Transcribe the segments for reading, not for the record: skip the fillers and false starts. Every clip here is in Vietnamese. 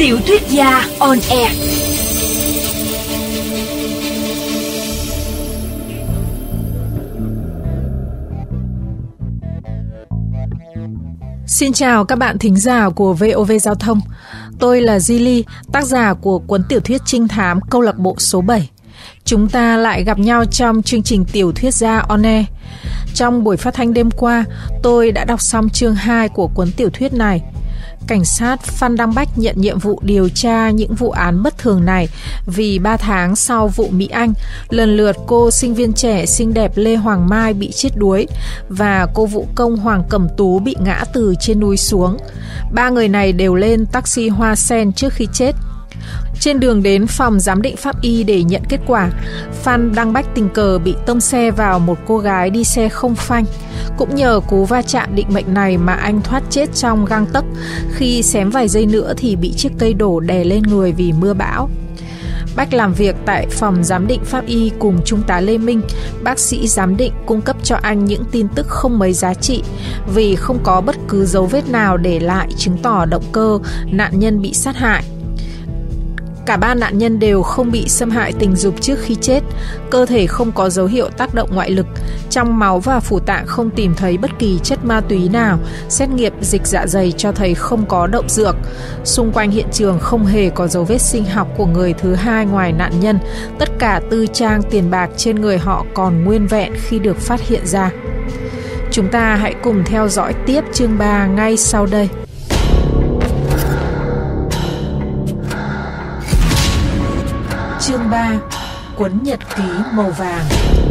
Tiểu thuyết gia on air. Xin chào các bạn thính giả của VOV Giao thông. Tôi là Zili, tác giả của cuốn tiểu thuyết trinh thám Câu lạc bộ số 7. Chúng ta lại gặp nhau trong chương trình tiểu thuyết gia on air. Trong buổi phát thanh đêm qua, tôi đã đọc xong chương 2 của cuốn tiểu thuyết này. Cảnh sát Phan Đăng Bách nhận nhiệm vụ điều tra những vụ án bất thường này vì 3 tháng sau vụ Mỹ Anh, lần lượt cô sinh viên trẻ xinh đẹp Lê Hoàng Mai bị chết đuối và cô vũ công Hoàng Cẩm Tú bị ngã từ trên núi xuống. 3 người này đều lên taxi hoa sen trước khi chết. Trên đường đến phòng giám định pháp y để nhận kết quả, Phan Đăng Bách tình cờ bị tông xe vào một cô gái đi xe không phanh. Cũng nhờ cú va chạm định mệnh này mà anh thoát chết trong gang tấc. Khi xém vài giây nữa thì bị chiếc cây đổ đè lên người vì mưa bão. Bách làm việc tại phòng giám định pháp y cùng Trung tá Lê Minh. Bác sĩ giám định cung cấp cho anh những tin tức không mấy giá trị vì không có bất cứ dấu vết nào để lại chứng tỏ động cơ nạn nhân bị sát hại. Cả 3 nạn nhân đều không bị xâm hại tình dục trước khi chết, cơ thể không có dấu hiệu tác động ngoại lực, trong máu và phủ tạng không tìm thấy bất kỳ chất ma túy nào, xét nghiệm dịch dạ dày cho thấy không có độc dược. Xung quanh hiện trường không hề có dấu vết sinh học của người thứ hai ngoài nạn nhân, tất cả tư trang tiền bạc trên người họ còn nguyên vẹn khi được phát hiện ra. Chúng ta hãy cùng theo dõi tiếp chương 3 ngay sau đây. Chương 3. Cuốn nhật ký màu vàng.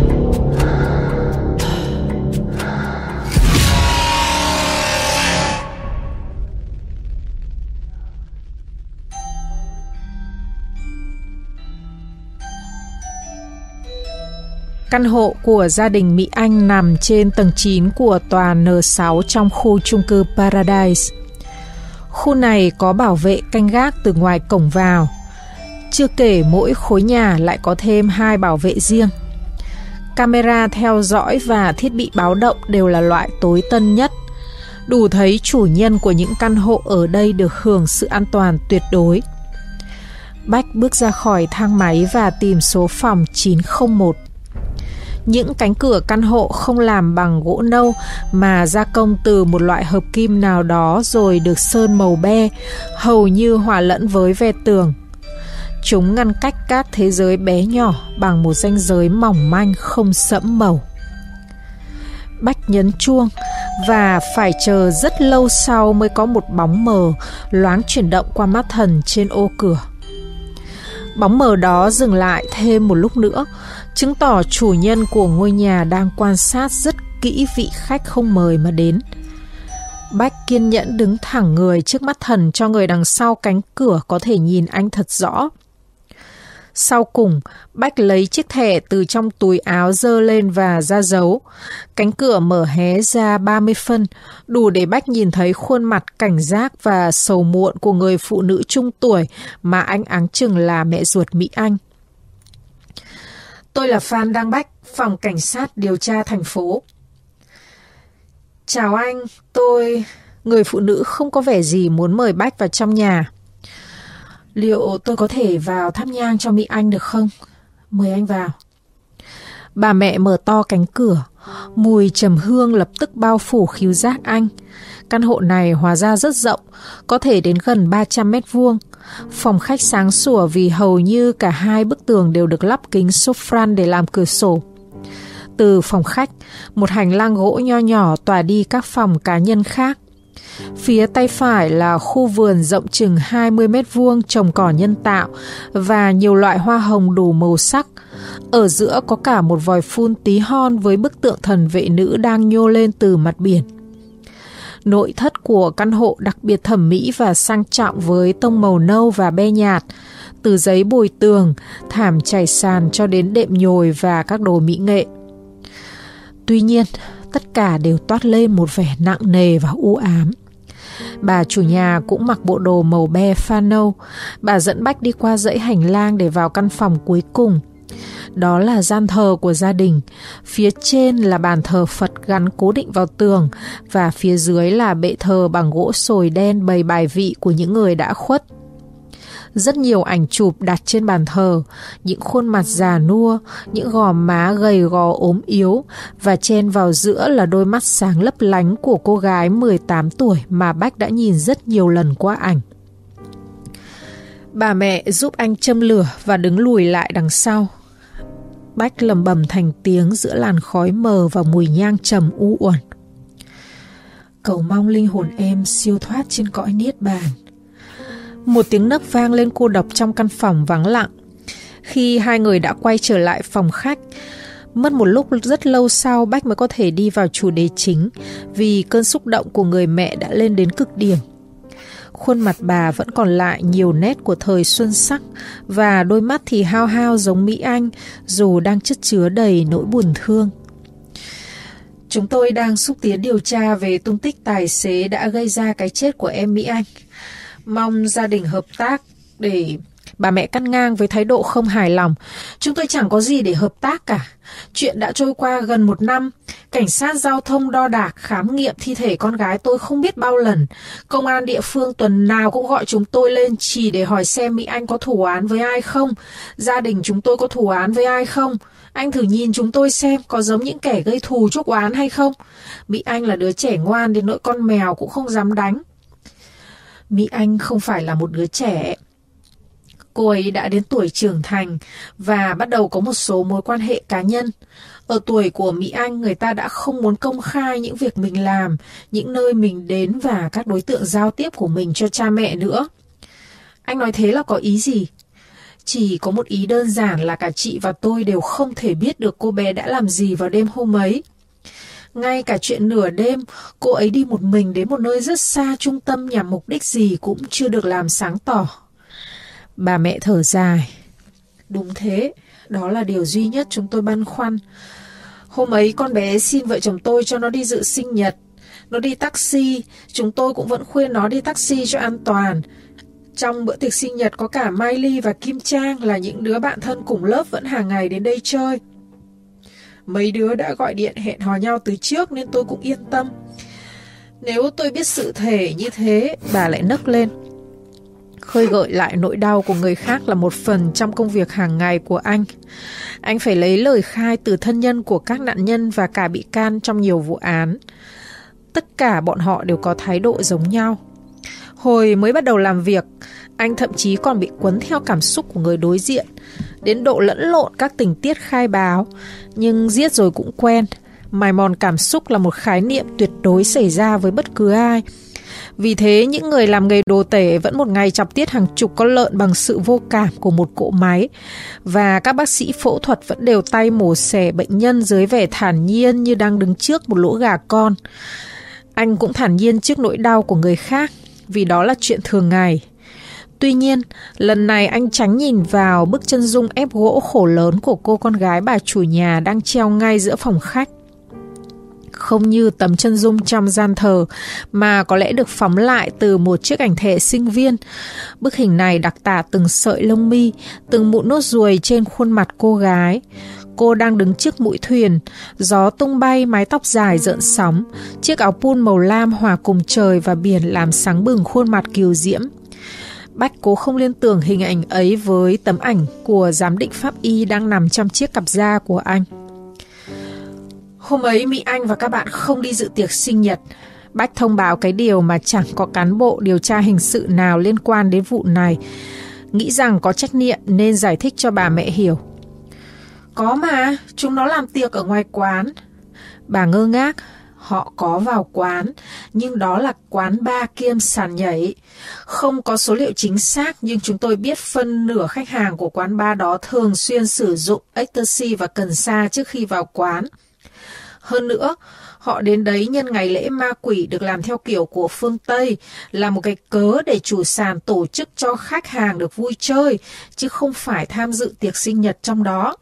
Căn hộ của gia đình Mỹ Anh nằm trên tầng 9 của tòa N6 trong khu chung cư Paradise. Khu này có bảo vệ canh gác từ ngoài cổng vào. Chưa kể mỗi khối nhà lại có thêm 2 bảo vệ riêng. Camera theo dõi và thiết bị báo động đều là loại tối tân nhất. Đủ thấy chủ nhân của những căn hộ ở đây được hưởng sự an toàn tuyệt đối. Bách bước ra khỏi thang máy và tìm số phòng 901. Những cánh cửa căn hộ không làm bằng gỗ nâu mà gia công từ một loại hợp kim nào đó rồi được sơn màu be, hầu như hòa lẫn với ve tường. Chúng ngăn cách các thế giới bé nhỏ bằng một ranh giới mỏng manh không sẫm màu. Bách nhấn chuông và phải chờ rất lâu sau mới có một bóng mờ loáng chuyển động qua mắt thần trên ô cửa. Bóng mờ đó dừng lại thêm một lúc nữa, chứng tỏ chủ nhân của ngôi nhà đang quan sát rất kỹ vị khách không mời mà đến. Bách kiên nhẫn đứng thẳng người trước mắt thần cho người đằng sau cánh cửa có thể nhìn anh thật rõ. Sau cùng, Bách lấy chiếc thẻ từ trong túi áo giơ lên và ra dấu. Cánh cửa mở hé ra 30 phân, đủ để Bách nhìn thấy khuôn mặt cảnh giác và sầu muộn của người phụ nữ trung tuổi mà anh áng chừng là mẹ ruột Mỹ Anh. Tôi là Phan Đăng Bách, phòng cảnh sát điều tra thành phố. Chào anh, Người phụ nữ không có vẻ gì muốn mời Bách vào trong nhà. Liệu tôi có thể vào thắp nhang cho Mỹ Anh được không? Mời anh vào. Bà mẹ mở to cánh cửa. Mùi trầm hương lập tức bao phủ khứu giác anh. Căn hộ này hóa ra rất rộng, có thể đến gần 300 mét vuông. Phòng khách sáng sủa vì hầu như cả 2 bức tường đều được lắp kính sofran để làm cửa sổ. Từ phòng khách, một hành lang gỗ nho nhỏ tỏa đi các phòng cá nhân khác. Phía tay phải là khu vườn rộng chừng 20 mét vuông trồng cỏ nhân tạo và nhiều loại hoa hồng đủ màu sắc. Ở giữa có cả một vòi phun tí hon với bức tượng thần vệ nữ đang nhô lên từ mặt biển. Nội thất của căn hộ đặc biệt thẩm mỹ và sang trọng với tông màu nâu và be nhạt, từ giấy bồi tường, thảm trải sàn cho đến đệm nhồi và các đồ mỹ nghệ. Tuy nhiên, tất cả đều toát lên một vẻ nặng nề và u ám. Bà chủ nhà cũng mặc bộ đồ màu be pha nâu. Bà dẫn Bách đi qua dãy hành lang để vào căn phòng cuối cùng. Đó là gian thờ của gia đình. Phía trên là bàn thờ Phật gắn cố định vào tường, và phía dưới là bệ thờ bằng gỗ sồi đen bày bài vị của những người đã khuất. Rất nhiều ảnh chụp đặt trên bàn thờ, những khuôn mặt già nua, những gò má gầy gò ốm yếu, và chen vào giữa là đôi mắt sáng lấp lánh của cô gái 18 tuổi mà Bách đã nhìn rất nhiều lần qua ảnh. Bà mẹ giúp anh châm lửa và đứng lùi lại đằng sau. Bách lầm bầm thành tiếng giữa làn khói mờ và mùi nhang trầm u uẩn. Cầu mong linh hồn em siêu thoát trên cõi niết bàn. Một tiếng nấc vang lên cô độc trong căn phòng vắng lặng. Khi hai người đã quay trở lại phòng khách, mất một lúc rất lâu sau Bách mới có thể đi vào chủ đề chính, vì cơn xúc động của người mẹ đã lên đến cực điểm. Khuôn mặt bà vẫn còn lại nhiều nét của thời xuân sắc, và đôi mắt thì hao hao giống Mỹ Anh, dù đang chất chứa đầy nỗi buồn thương. Chúng tôi đang xúc tiến điều tra về tung tích tài xế đã gây ra cái chết của em Mỹ Anh. Mong gia đình hợp tác để... Bà mẹ cắt ngang với thái độ không hài lòng. Chúng tôi chẳng có gì để hợp tác cả. Chuyện đã trôi qua gần 1 năm. Cảnh sát giao thông đo đạc, khám nghiệm thi thể con gái tôi không biết bao lần. Công an địa phương tuần nào cũng gọi chúng tôi lên chỉ để hỏi xem Mỹ Anh có thù oán với ai không. Gia đình chúng tôi có thù oán với ai không. Anh thử nhìn chúng tôi xem có giống những kẻ gây thù chuốc oán hay không. Mỹ Anh là đứa trẻ ngoan đến nỗi con mèo cũng không dám đánh. Mỹ Anh không phải là một đứa trẻ. Cô ấy đã đến tuổi trưởng thành và bắt đầu có một số mối quan hệ cá nhân. Ở tuổi của Mỹ Anh, người ta đã không muốn công khai những việc mình làm, những nơi mình đến và các đối tượng giao tiếp của mình cho cha mẹ nữa. Anh nói thế là có ý gì? Chỉ có một ý đơn giản là cả chị và tôi đều không thể biết được cô bé đã làm gì vào đêm hôm ấy. Ngay cả chuyện nửa đêm, cô ấy đi một mình đến một nơi rất xa trung tâm nhằm mục đích gì cũng chưa được làm sáng tỏ. Bà mẹ thở dài. Đúng thế, đó là điều duy nhất chúng tôi băn khoăn. Hôm ấy con bé xin vợ chồng tôi cho nó đi dự sinh nhật. Nó đi taxi, chúng tôi cũng vẫn khuyên nó đi taxi cho an toàn. Trong bữa tiệc sinh nhật có cả Mai Ly và Kim Trang là những đứa bạn thân cùng lớp vẫn hàng ngày đến đây chơi. Mấy đứa đã gọi điện hẹn hò nhau từ trước nên tôi cũng yên tâm. Nếu tôi biết sự thể như thế, bà lại nấc lên. Khơi gợi lại nỗi đau của người khác là một phần trong công việc hàng ngày của anh. Anh phải lấy lời khai từ thân nhân của các nạn nhân và cả bị can trong nhiều vụ án. Tất cả bọn họ đều có thái độ giống nhau. Hồi mới bắt đầu làm việc, anh thậm chí còn bị cuốn theo cảm xúc của người đối diện, đến độ lẫn lộn các tình tiết khai báo. Nhưng giết rồi cũng quen. Mài mòn cảm xúc là một khái niệm tuyệt đối xảy ra với bất cứ ai. Vì thế, những người làm nghề đồ tể vẫn một ngày chọc tiết hàng chục con lợn bằng sự vô cảm của một cỗ máy. Và các bác sĩ phẫu thuật vẫn đều tay mổ xẻ bệnh nhân dưới vẻ thản nhiên như đang đứng trước một lũ gà con. Anh cũng thản nhiên trước nỗi đau của người khác, vì đó là chuyện thường ngày. Tuy nhiên, lần này anh tránh nhìn vào bức chân dung ép gỗ khổ lớn của cô con gái bà chủ nhà đang treo ngay giữa phòng khách. Không như tấm chân dung trong gian thờ mà có lẽ được phóng lại từ một chiếc ảnh thẻ sinh viên. Bức hình này đặc tả từng sợi lông mi, từng mụn nốt ruồi trên khuôn mặt cô gái. Cô đang đứng trước mũi thuyền, gió tung bay mái tóc dài rợn sóng, chiếc áo pun màu lam hòa cùng trời và biển làm sáng bừng khuôn mặt kiều diễm. Bách cố không liên tưởng hình ảnh ấy với tấm ảnh của giám định pháp y đang nằm trong chiếc cặp da của anh. Hôm ấy Mỹ Anh và các bạn không đi dự tiệc sinh nhật. Bách thông báo cái điều mà chẳng có cán bộ điều tra hình sự nào liên quan đến vụ này. Nghĩ rằng có trách nhiệm nên giải thích cho bà mẹ hiểu. Có mà, chúng nó làm tiệc ở ngoài quán. Bà ngơ ngác. Họ có vào quán, nhưng đó là quán bar kiêm sàn nhảy. Không có số liệu chính xác, nhưng chúng tôi biết phân nửa khách hàng của quán bar đó thường xuyên sử dụng ecstasy và cần sa trước khi vào quán. Hơn nữa, họ đến đấy nhân ngày lễ ma quỷ được làm theo kiểu của phương Tây, là một cái cớ để chủ sàn tổ chức cho khách hàng được vui chơi, chứ không phải tham dự tiệc sinh nhật trong đó.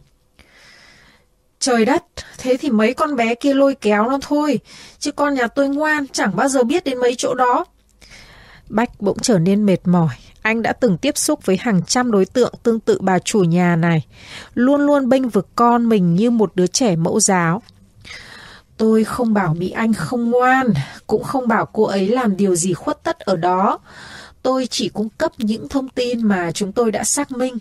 Trời đất, thế thì mấy con bé kia lôi kéo nó thôi, chứ con nhà tôi ngoan, chẳng bao giờ biết đến mấy chỗ đó. Bách bỗng trở nên mệt mỏi. Anh đã từng tiếp xúc với hàng trăm đối tượng tương tự bà chủ nhà này, luôn luôn bênh vực con mình như một đứa trẻ mẫu giáo. Tôi không bảo Mỹ Anh không ngoan, cũng không bảo cô ấy làm điều gì khuất tất ở đó. Tôi chỉ cung cấp những thông tin mà chúng tôi đã xác minh.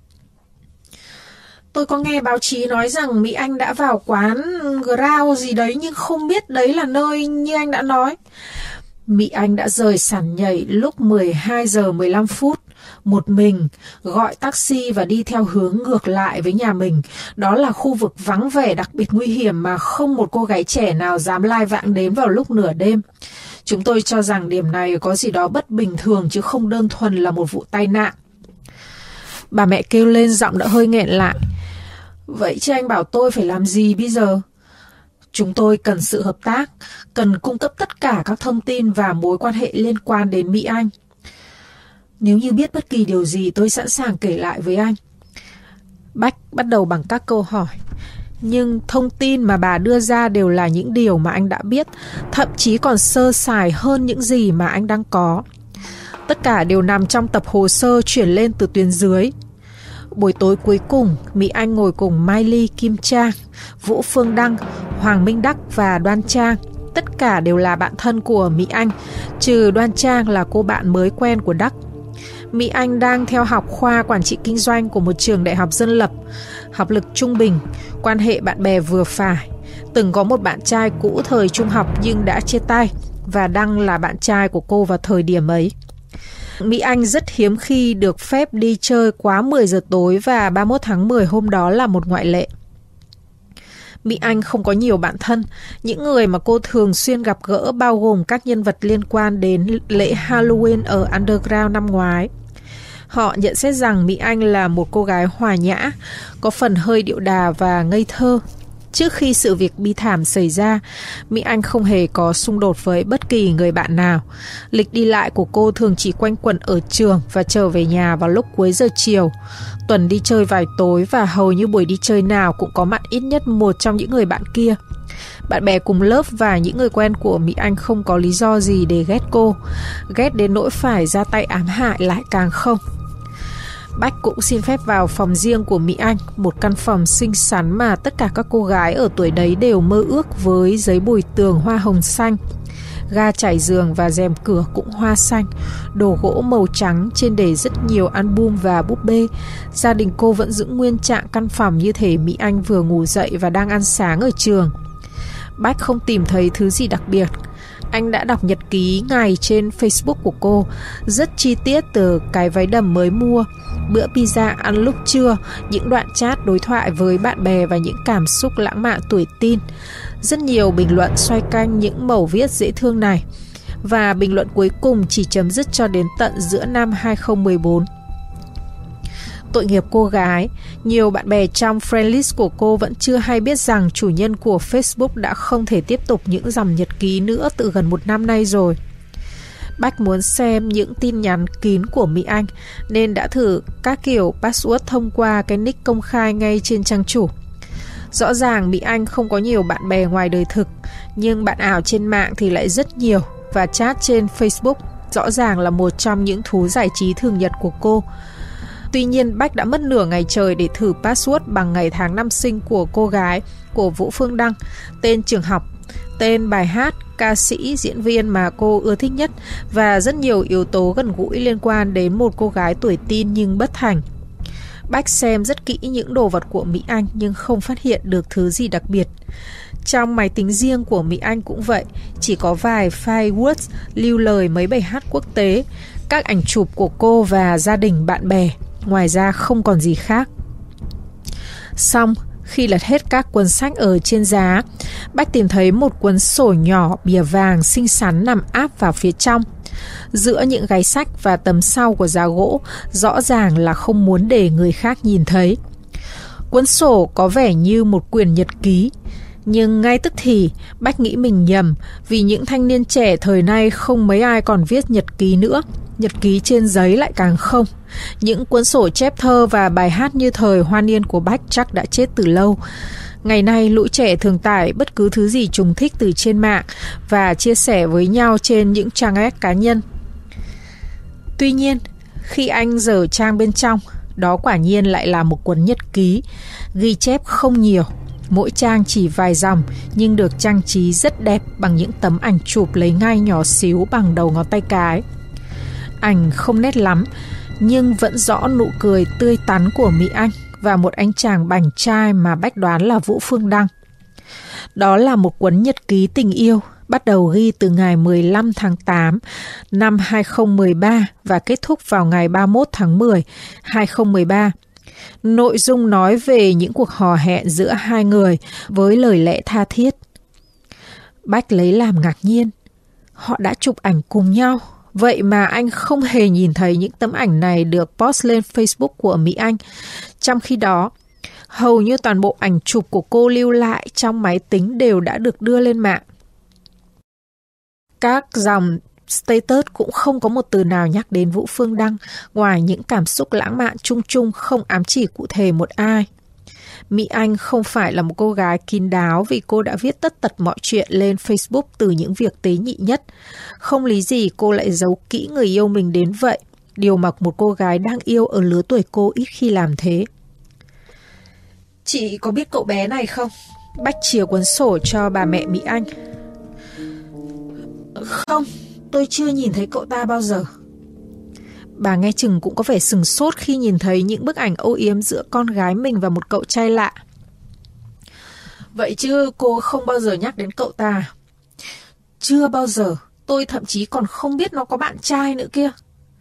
Tôi có nghe báo chí nói rằng Mỹ Anh đã vào quán Ground gì đấy, nhưng không biết đấy là nơi như anh đã nói. Mỹ Anh đã rời sàn nhảy lúc 12 giờ 15 phút, một mình, gọi taxi và đi theo hướng ngược lại với nhà mình. Đó là khu vực vắng vẻ đặc biệt nguy hiểm mà không một cô gái trẻ nào dám lai vãng đến vào lúc nửa đêm. Chúng tôi cho rằng điểm này có gì đó bất bình thường chứ không đơn thuần là một vụ tai nạn. Bà mẹ kêu lên, giọng đã hơi nghẹn lại. Vậy chứ anh bảo tôi phải làm gì bây giờ? Chúng tôi cần sự hợp tác, cần cung cấp tất cả các thông tin và mối quan hệ liên quan đến Mỹ Anh. Nếu như biết bất kỳ điều gì, tôi sẵn sàng kể lại với anh. Bách bắt đầu bằng các câu hỏi. Nhưng thông tin mà bà đưa ra đều là những điều mà anh đã biết, thậm chí còn sơ sài hơn những gì mà anh đang có. Tất cả đều nằm trong tập hồ sơ chuyển lên từ tuyến dưới. Buổi tối cuối cùng, Mỹ Anh ngồi cùng Mai Ly, Kim Trang, Vũ Phương Đăng, Hoàng Minh Đắc và Đoan Trang. Tất cả đều là bạn thân của Mỹ Anh, trừ Đoan Trang là cô bạn mới quen của Đắc. Mỹ Anh đang theo học khoa quản trị kinh doanh của một trường đại học dân lập, học lực trung bình, quan hệ bạn bè vừa phải. Từng có một bạn trai cũ thời trung học nhưng đã chia tay, và Đăng là bạn trai của cô vào thời điểm ấy. Mỹ Anh rất hiếm khi được phép đi chơi quá 10 giờ tối và 31 tháng 10 hôm đó là một ngoại lệ. Mỹ Anh không có nhiều bạn thân. Những người mà cô thường xuyên gặp gỡ bao gồm các nhân vật liên quan đến lễ Halloween ở Underground năm ngoái. Họ nhận xét rằng Mỹ Anh là một cô gái hòa nhã, có phần hơi điệu đà và ngây thơ. Trước khi sự việc bi thảm xảy ra, Mỹ Anh không hề có xung đột với bất kỳ người bạn nào. Lịch đi lại của cô thường chỉ quanh quẩn ở trường và trở về nhà vào lúc cuối giờ chiều. Tuần đi chơi vài tối và hầu như buổi đi chơi nào cũng có mặt ít nhất một trong những người bạn kia. Bạn bè cùng lớp và những người quen của Mỹ Anh không có lý do gì để ghét cô. Ghét đến nỗi phải ra tay ám hại lại càng không. Bách cũng xin phép vào phòng riêng của Mỹ Anh, một căn phòng xinh xắn mà tất cả các cô gái ở tuổi đấy đều mơ ước, với giấy bùi tường hoa hồng xanh. Ga trải giường và rèm cửa cũng hoa xanh, đồ gỗ màu trắng, trên để rất nhiều album và búp bê. Gia đình cô vẫn giữ nguyên trạng căn phòng như thể Mỹ Anh vừa ngủ dậy và đang ăn sáng ở trường. Bách không tìm thấy thứ gì đặc biệt. Anh đã đọc nhật ký ngày trên Facebook của cô, rất chi tiết, từ cái váy đầm mới mua, bữa pizza ăn lúc trưa, những đoạn chat đối thoại với bạn bè và những cảm xúc lãng mạn tuổi teen. Rất nhiều bình luận xoay quanh những mẩu viết dễ thương này. Và bình luận cuối cùng chỉ chấm dứt cho đến tận giữa năm 2014. Tội nghiệp cô gái, nhiều bạn bè trong friend list của cô vẫn chưa hay biết rằng chủ nhân của Facebook đã không thể tiếp tục những dòng nhật ký nữa từ gần 1 năm nay rồi. Bách muốn xem những tin nhắn kín của Mỹ Anh nên đã thử các kiểu password thông qua cái nick công khai ngay trên trang chủ. Rõ ràng Mỹ Anh không có nhiều bạn bè ngoài đời thực, nhưng bạn ảo trên mạng thì lại rất nhiều, và chat trên Facebook rõ ràng là một trong những thú giải trí thường nhật của cô. Tuy nhiên, Bách đã mất nửa ngày trời để thử password bằng ngày tháng năm sinh của cô gái, của Vũ Phương Đăng, tên trường học, tên bài hát, ca sĩ, diễn viên mà cô ưa thích nhất, và rất nhiều yếu tố gần gũi liên quan đến một cô gái tuổi teen nhưng bất thành. Bách xem rất kỹ những đồ vật của Mỹ Anh nhưng không phát hiện được thứ gì đặc biệt. Trong máy tính riêng của Mỹ Anh cũng vậy, chỉ có vài file Word lưu lời mấy bài hát quốc tế, các ảnh chụp của cô và gia đình bạn bè. Ngoài ra không còn gì khác. Xong, khi lật hết các cuốn sách ở trên giá, Bách tìm thấy một cuốn sổ nhỏ bìa vàng xinh xắn nằm áp vào phía trong. Giữa những gáy sách và tấm sau của giá gỗ, rõ ràng là không muốn để người khác nhìn thấy. Cuốn sổ có vẻ như một quyển nhật ký, nhưng ngay tức thì Bách nghĩ mình nhầm, vì những thanh niên trẻ thời nay không mấy ai còn viết nhật ký nữa. Nhật ký trên giấy lại càng không. Những cuốn sổ chép thơ và bài hát như thời hoa niên của Bách chắc đã chết từ lâu. Ngày nay lũ trẻ thường tải bất cứ thứ gì chúng thích từ trên mạng và chia sẻ với nhau trên những trang web cá nhân. Tuy nhiên, khi anh dở trang bên trong, đó quả nhiên lại là một cuốn nhật ký, ghi chép không nhiều. Mỗi trang chỉ vài dòng nhưng được trang trí rất đẹp bằng những tấm ảnh chụp lấy ngay nhỏ xíu bằng đầu ngón tay cái. Ảnh không nét lắm, nhưng vẫn rõ nụ cười tươi tắn của Mỹ Anh và một anh chàng bảnh trai mà Bách đoán là Vũ Phương Đăng. Đó là một cuốn nhật ký tình yêu, bắt đầu ghi từ ngày 15 tháng 8 năm 2013 và kết thúc vào ngày 31 tháng 10, 2013. Nội dung nói về những cuộc hò hẹn giữa hai người với lời lẽ tha thiết. Bách lấy làm ngạc nhiên. Họ đã chụp ảnh cùng nhau, vậy mà anh không hề nhìn thấy những tấm ảnh này được post lên Facebook của Mỹ Anh. Trong khi đó, hầu như toàn bộ ảnh chụp của cô lưu lại trong máy tính đều đã được đưa lên mạng. Các dòng status cũng không có một từ nào nhắc đến Vũ Phương Đăng, ngoài những cảm xúc lãng mạn chung chung không ám chỉ cụ thể một ai. Mỹ Anh không phải là một cô gái kín đáo vì cô đã viết tất tật mọi chuyện lên Facebook từ những việc tế nhị nhất. Không lý gì cô lại giấu kỹ người yêu mình đến vậy, điều mà một cô gái đang yêu ở lứa tuổi cô ít khi làm thế. Chị có biết cậu bé này không? Bách chìa cuốn sổ cho bà mẹ Mỹ Anh. Không, tôi chưa nhìn thấy cậu ta bao giờ. Bà nghe chừng cũng có vẻ sừng sốt khi nhìn thấy những bức ảnh âu yếm giữa con gái mình và một cậu trai lạ. Vậy chứ cô không bao giờ nhắc đến cậu ta? Chưa bao giờ, tôi thậm chí còn không biết nó có bạn trai nữa kia.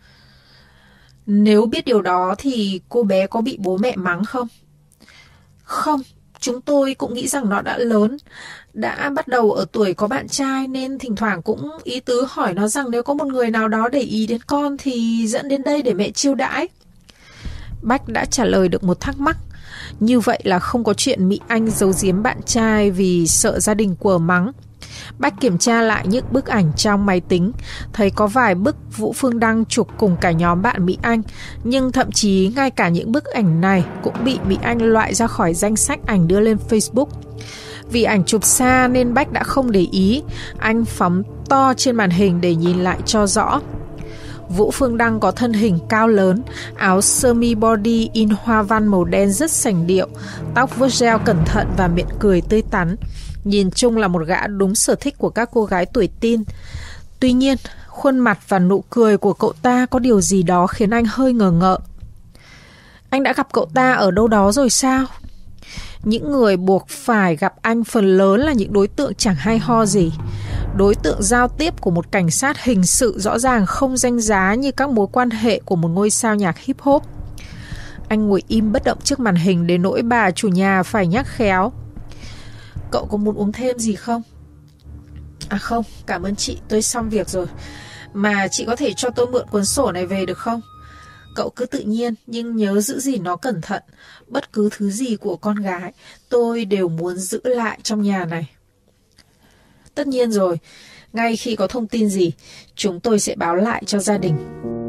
Nếu biết điều đó thì cô bé có bị bố mẹ mắng không? Không, chúng tôi cũng nghĩ rằng nó đã lớn, đã bắt đầu ở tuổi có bạn trai nên thỉnh thoảng cũng ý tứ hỏi nó rằng nếu có một người nào đó để ý đến con thì dẫn đến đây để mẹ chiêu đãi. Bách đã trả lời được một thắc mắc. Như vậy là không có chuyện Mỹ Anh giấu giếm bạn trai vì sợ gia đình quở mắng. Bách kiểm tra lại những bức ảnh trong máy tính, thấy có vài bức Vũ Phương Đăng chụp cùng cả nhóm bạn Mỹ Anh, nhưng thậm chí ngay cả những bức ảnh này cũng bị Mỹ Anh loại ra khỏi danh sách ảnh đưa lên Facebook. Vì ảnh chụp xa nên Bách đã không để ý, anh phóng to trên màn hình để nhìn lại cho rõ. Vũ Phương Đăng có thân hình cao lớn, áo sơ mi body in hoa văn màu đen rất sành điệu, tóc vuốt gel cẩn thận và miệng cười tươi tắn. Nhìn chung là một gã đúng sở thích của các cô gái tuổi teen. Tuy nhiên, khuôn mặt và nụ cười của cậu ta có điều gì đó khiến anh hơi ngờ ngợ. Anh đã gặp cậu ta ở đâu đó rồi sao? Những người buộc phải gặp anh phần lớn là những đối tượng chẳng hay ho gì. Đối tượng giao tiếp của một cảnh sát hình sự rõ ràng không danh giá như các mối quan hệ của một ngôi sao nhạc hip hop. Anh ngồi im bất động trước màn hình đến nỗi bà chủ nhà phải nhắc khéo. Cậu có muốn uống thêm gì không? À không, cảm ơn chị, tôi xong việc rồi. Mà chị có thể cho tôi mượn cuốn sổ này về được không? Cậu cứ tự nhiên, nhưng nhớ giữ gìn nó cẩn thận. Bất cứ thứ gì của con gái, tôi đều muốn giữ lại trong nhà này. Tất nhiên rồi, ngay khi có thông tin gì, chúng tôi sẽ báo lại cho gia đình.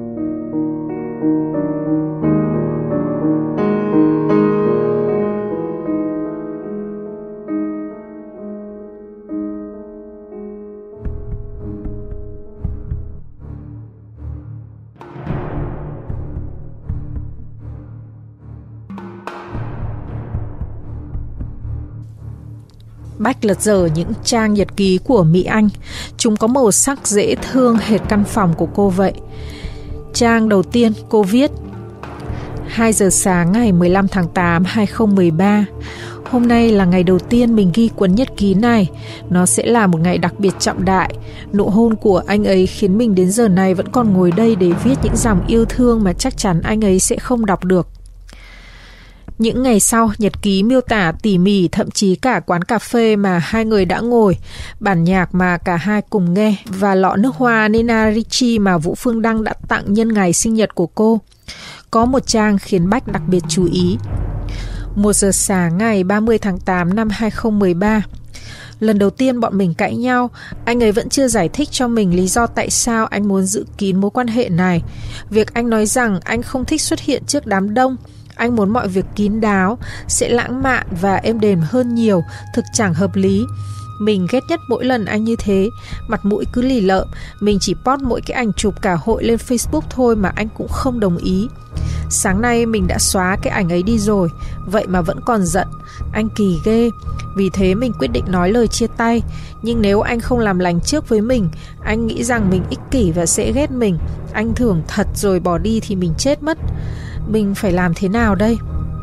Bách lật dở những trang nhật ký của Mỹ Anh. Chúng có màu sắc dễ thương hệt căn phòng của cô vậy. Trang đầu tiên cô viết: 2 giờ sáng ngày 15 tháng 8, 2013. Hôm nay là ngày đầu tiên mình ghi cuốn nhật ký này. Nó sẽ là một ngày đặc biệt trọng đại. Nụ hôn của anh ấy khiến mình đến giờ này vẫn còn ngồi đây để viết những dòng yêu thương mà chắc chắn anh ấy sẽ không đọc được. Những ngày sau, nhật ký miêu tả tỉ mỉ thậm chí cả quán cà phê mà hai người đã ngồi, bản nhạc mà cả hai cùng nghe và lọ nước hoa Nina Ricci mà Vũ Phương Đăng đã tặng nhân ngày sinh nhật của cô. Có một trang khiến Bách đặc biệt chú ý. 1 giờ sáng ngày 30 tháng 8 năm 2013. Lần đầu tiên bọn mình cãi nhau, anh ấy vẫn chưa giải thích cho mình lý do tại sao anh muốn giữ kín mối quan hệ này. Việc anh nói rằng anh không thích xuất hiện trước đám đông, anh muốn mọi việc kín đáo, sẽ lãng mạn và êm đềm hơn nhiều, thực chẳng hợp lý. Mình ghét nhất mỗi lần anh như thế, mặt mũi cứ lì lợm. Mình chỉ post mỗi cái ảnh chụp cả hội lên Facebook thôi mà anh cũng không đồng ý. Sáng nay mình đã xóa cái ảnh ấy đi rồi, vậy mà vẫn còn giận. Anh kỳ ghê. Vì thế mình quyết định nói lời chia tay. Nhưng nếu anh không làm lành trước với mình, anh nghĩ rằng mình ích kỷ và sẽ ghét mình. Anh thưởng thật rồi bỏ đi thì mình chết mất. Mình phải làm thế nào đây?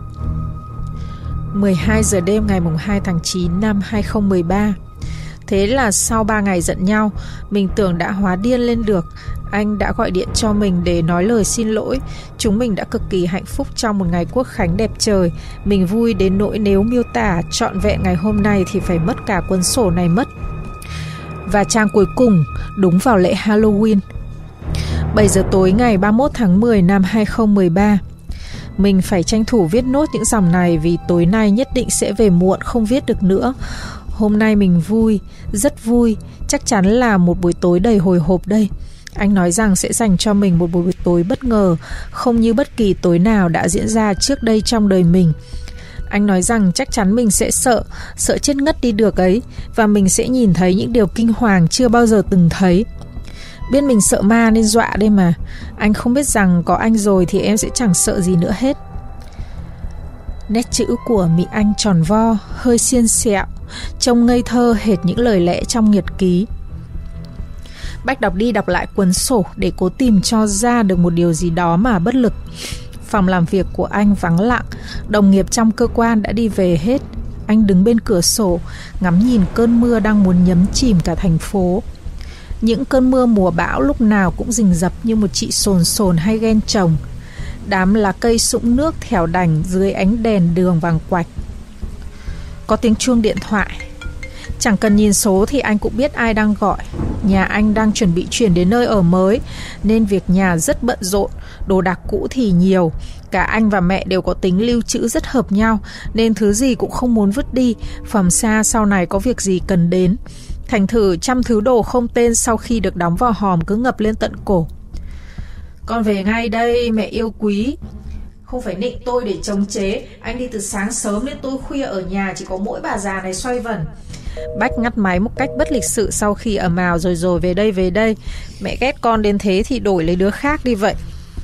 12 giờ đêm ngày 2 tháng 9 năm 2013. Thế là sau 3 ngày giận nhau, mình tưởng đã hóa điên lên được. Anh đã gọi điện cho mình để nói lời xin lỗi. Chúng mình đã cực kỳ hạnh phúc trong một ngày quốc khánh đẹp trời. Mình vui đến nỗi nếu miêu tả trọn vẹn ngày hôm nay thì phải mất cả cuốn sổ này mất. Và trang cuối cùng, đúng vào lễ Halloween. 7 giờ tối ngày 31 tháng 10 năm 2013. Mình phải tranh thủ viết nốt những dòng này vì tối nay nhất định sẽ về muộn, không viết được nữa. Hôm nay mình vui, rất vui, chắc chắn là một buổi tối đầy hồi hộp đây. Anh nói rằng sẽ dành cho mình một buổi tối bất ngờ, không như bất kỳ tối nào đã diễn ra trước đây trong đời mình. Anh nói rằng chắc chắn mình sẽ sợ chết ngất đi được ấy, và mình sẽ nhìn thấy những điều kinh hoàng chưa bao giờ từng thấy. Biết mình sợ ma nên dọa đây mà. Anh không biết rằng có anh rồi thì em sẽ chẳng sợ gì nữa hết. Nét chữ của Mỹ Anh tròn vo, hơi xiên xẹo, trông ngây thơ hệt những lời lẽ trong nhật ký. Bách đọc đi đọc lại cuốn sổ để cố tìm cho ra được một điều gì đó mà bất lực. Phòng làm việc của anh vắng lặng, đồng nghiệp trong cơ quan đã đi về hết. Anh đứng bên cửa sổ, ngắm nhìn cơn mưa đang muốn nhấn chìm cả thành phố. Những cơn mưa mùa bão lúc nào cũng rình rập như một chị sồn sồn hay ghen chồng. Đám lá cây sũng nước thẻo đành dưới ánh đèn đường vàng quạch. Có tiếng chuông điện thoại. Chẳng cần nhìn số thì anh cũng biết ai đang gọi. Nhà anh đang chuẩn bị chuyển đến nơi ở mới, nên việc nhà rất bận rộn, đồ đạc cũ thì nhiều. Cả anh và mẹ đều có tính lưu trữ rất hợp nhau, nên thứ gì cũng không muốn vứt đi, phẩm xa sau này có việc gì cần đến. Thành thử trăm thứ đồ không tên sau khi được đóng vào hòm cứ ngập lên tận cổ. Con về ngay đây mẹ yêu quý. Không phải nịnh tôi để chống chế. Anh đi từ sáng sớm đến tối khuya ở nhà chỉ có mỗi bà già này xoay vần. Bách ngắt máy một cách bất lịch sự sau khi ầm ào rồi về đây. Mẹ ghét con đến thế thì đổi lấy đứa khác đi vậy.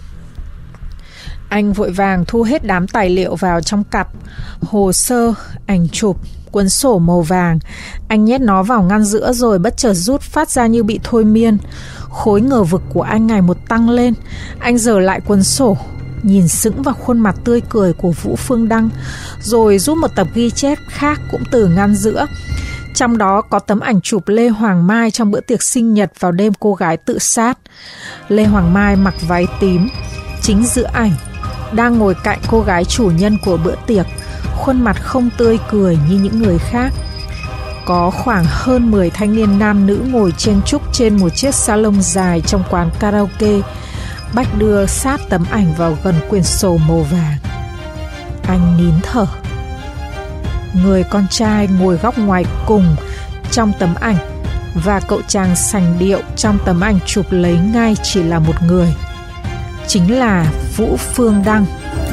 Anh vội vàng thu hết đám tài liệu vào trong cặp. Hồ sơ, ảnh chụp, cuốn sổ màu vàng. Anh nhét nó vào ngăn giữa rồi bất chợt rút phát ra như bị thôi miên. Khối ngờ vực của anh ngày một tăng lên. Anh giở lại cuốn sổ, nhìn sững vào khuôn mặt tươi cười của Vũ Phương Đăng, rồi rút một tập ghi chép khác cũng từ ngăn giữa. Trong đó có tấm ảnh chụp Lê Hoàng Mai trong bữa tiệc sinh nhật vào đêm cô gái tự sát. Lê Hoàng Mai mặc váy tím, chính giữa ảnh đang ngồi cạnh cô gái chủ nhân của bữa tiệc, khuôn mặt không tươi cười như những người khác. Có khoảng hơn 10 thanh niên nam nữ ngồi chen chúc trên một chiếc salon dài trong quán karaoke. Bách đưa sát tấm ảnh vào gần quyển sổ màu vàng. Anh nín thở. Người con trai ngồi góc ngoài cùng trong tấm ảnh và cậu chàng sành điệu trong tấm ảnh chụp lấy ngay chỉ là một người, chính là Vũ Phương Đăng.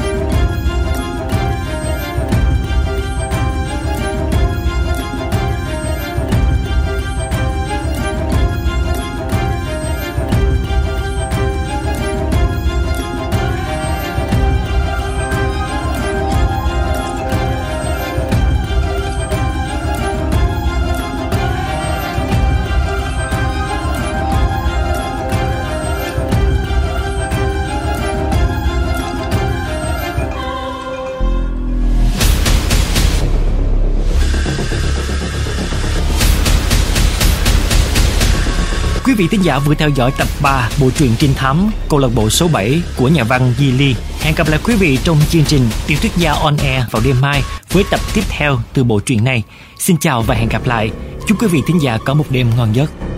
Quý vị thính giả vừa theo dõi tập 3 bộ truyện trinh thám Câu lạc bộ số 7 của nhà văn Di Ly. Hẹn gặp lại quý vị trong chương trình Tiểu thuyết gia on air vào đêm mai với tập tiếp theo từ bộ truyện này. Xin chào và hẹn gặp lại. Chúc quý vị thính giả có một đêm ngon giấc.